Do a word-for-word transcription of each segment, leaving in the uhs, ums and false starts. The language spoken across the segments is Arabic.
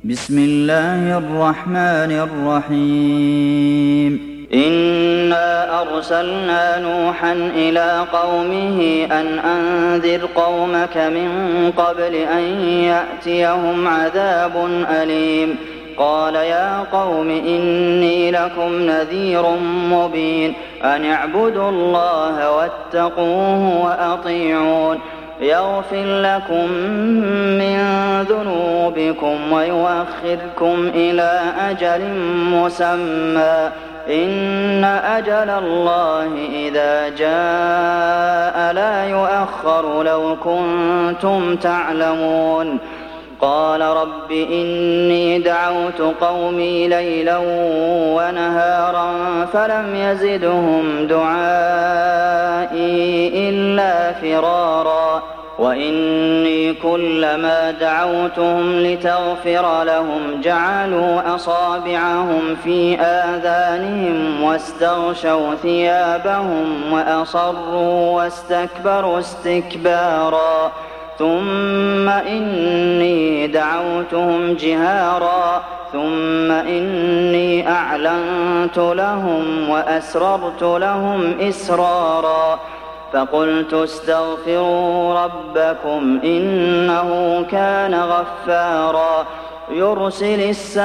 بسم الله الرحمن الرحيم إنا أرسلنا نوحا إلى قومه أن أنذر قومك من قبل أن يأتيهم عذاب أليم قال يا قوم إني لكم نذير مبين أن اعبدوا الله واتقوه وأطيعون يغفر لكم من ذنوبكم ويؤخركم إلى أجل مسمى إن أجل الله إذا جاء لا يؤخر لو كنتم تعلمون قال رب إني دعوت قومي ليلا ونهارا فلم يزدهم دعائي إلا فرارا وإني كلما دعوتهم لتغفر لهم جعلوا أصابعهم في آذانهم واستغشوا ثيابهم وأصروا واستكبروا استكبارا ثم إني دعوتهم جهارا ثم إني أعلنت لهم وأسررت لهم إسرارا فقلت استغفروا ربكم إنه كان غفارا يرسل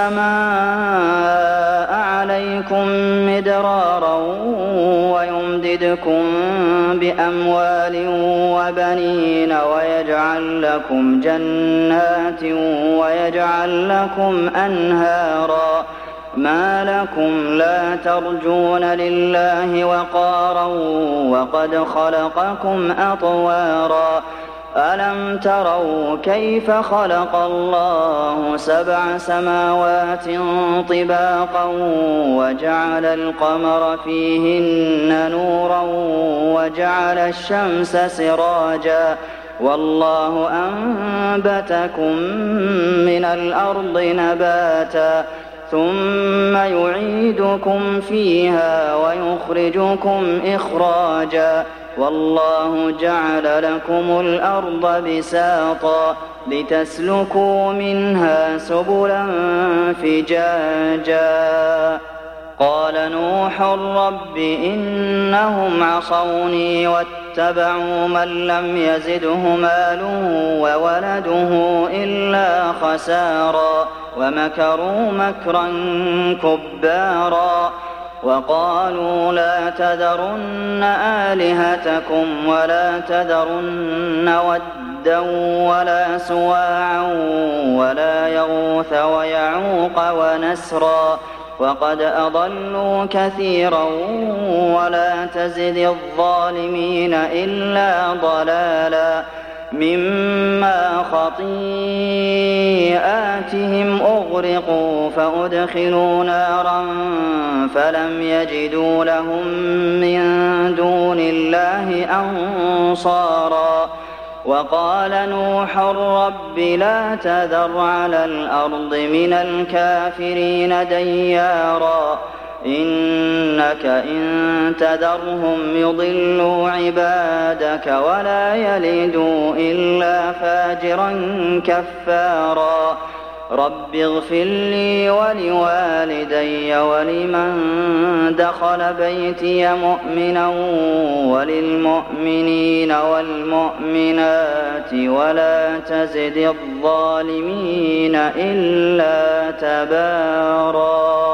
السماء عليكم مدرارا ويمددكم بأموال وبنين ويجعل لكم جنات ويجعل لكم أنهارا ما لكم لا ترجون لله وقارا وقد خلقكم أطوارا ألم تروا كيف خلق الله سبع سماوات طباقا وجعل القمر فيهن نورا وجعل الشمس سراجا والله أنبتكم من الأرض نباتا ثم يعيدكم فيها ويخرجكم إخراجا والله جعل لكم الأرض بساطا لتسلكوا منها سبلا فجاجا قال نوح رب إنهم عصوني واتبعوا من لم يزده ماله وولده إلا خسارا ومكروا مكرا كبارا وقالوا لا تذرن آلهتكم ولا تذرن ودا ولا سواعا ولا يغوث ويعوق ونسرا وقد أضلوا كثيرا ولا تزد الظالمين إلا ضلالا مما خطيئاتهم أغرقوا فأدخلوا نارا فلم يجدوا لهم من دون الله أنصارا وقال نوح رب لا تذر على الأرض من الكافرين ديارا إنك إن تذرهم يضلوا عبادك ولا يلدوا إلا فاجرا كفارا رب اغفر لي ولوالدي ولمن دخل بيتي مؤمنا وللمؤمنين والمؤمنات ولا تزد الظالمين إلا تبارا.